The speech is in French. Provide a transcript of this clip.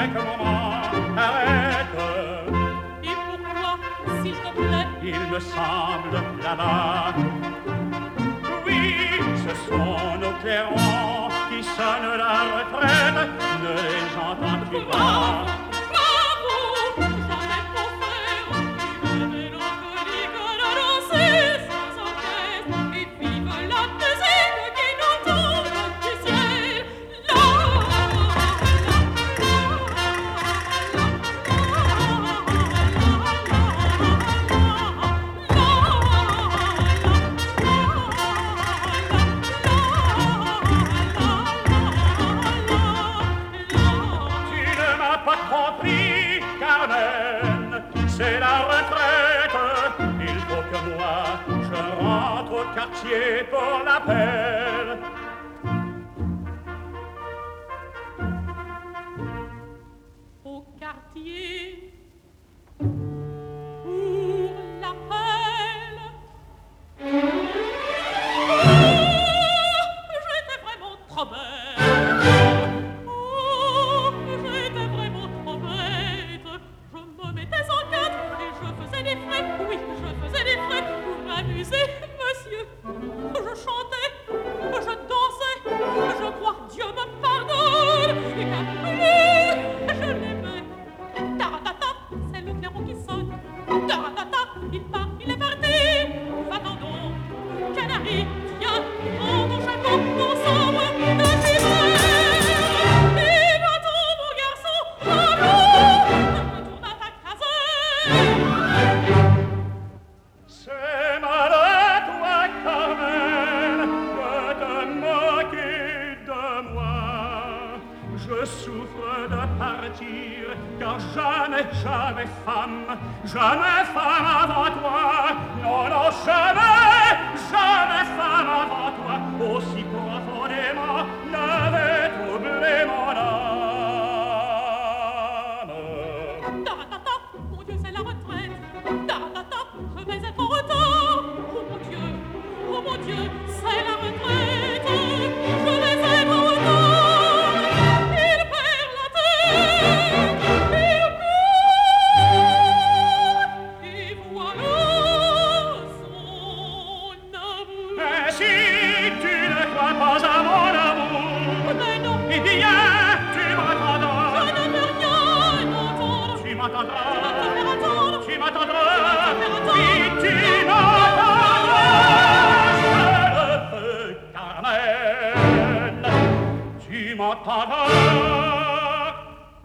quelques moments, arrête. Et pourquoi, s'il te plaît? Il me semble là-bas. Oui, ce sont nos clairons qui sonnent la retraite. Ne les entends-tu pas? C'est la retraite, il faut que moi je rentre au quartier pour l'appel. Au quartier pour l'appel. J'étais vraiment trop bête. Oh, j'étais vraiment trop bête. Je me mettais en quatre et je faisais des frais. Oui, je faisais des frais pour m'amuser, monsieur. Je chantais, je dansais, je crois Dieu me pardonne. Et qu'après, je l'aimais. Taratata, c'est le clairon qui sonne. Taratata, il part, il est parti. Va-t'en donc, canari, tiens, prends ton chapeau, ensemble, de l'hiver. Et va-t'en, mon garçon, allons, retourne à ta caserne. C'est mal à toi, Carmen, de te moquer de moi. Je souffre de partir, car jamais femme avant toi. Non, non, jamais femme avant toi, aussi profondément n'avait troublé mon âme. Taratata, mon Dieu, c'est la retraite. Taratata, je vais être en retard. Oh mon Dieu, c'est la retraite. Je vais être en retard. Il perd la tête. Il court. Et voilà son amour. Mais si tu ne crois pas à mon amour, Mais non, eh bien, tu m'attendras. je ne veux rien entendre. Tu m'attendras. Tu vas te faire attendre. Tu m'attendras. Tu vas te faire attendre. Oui, tu m'attendras. Je le veux, Carmen. Tu m'entendras.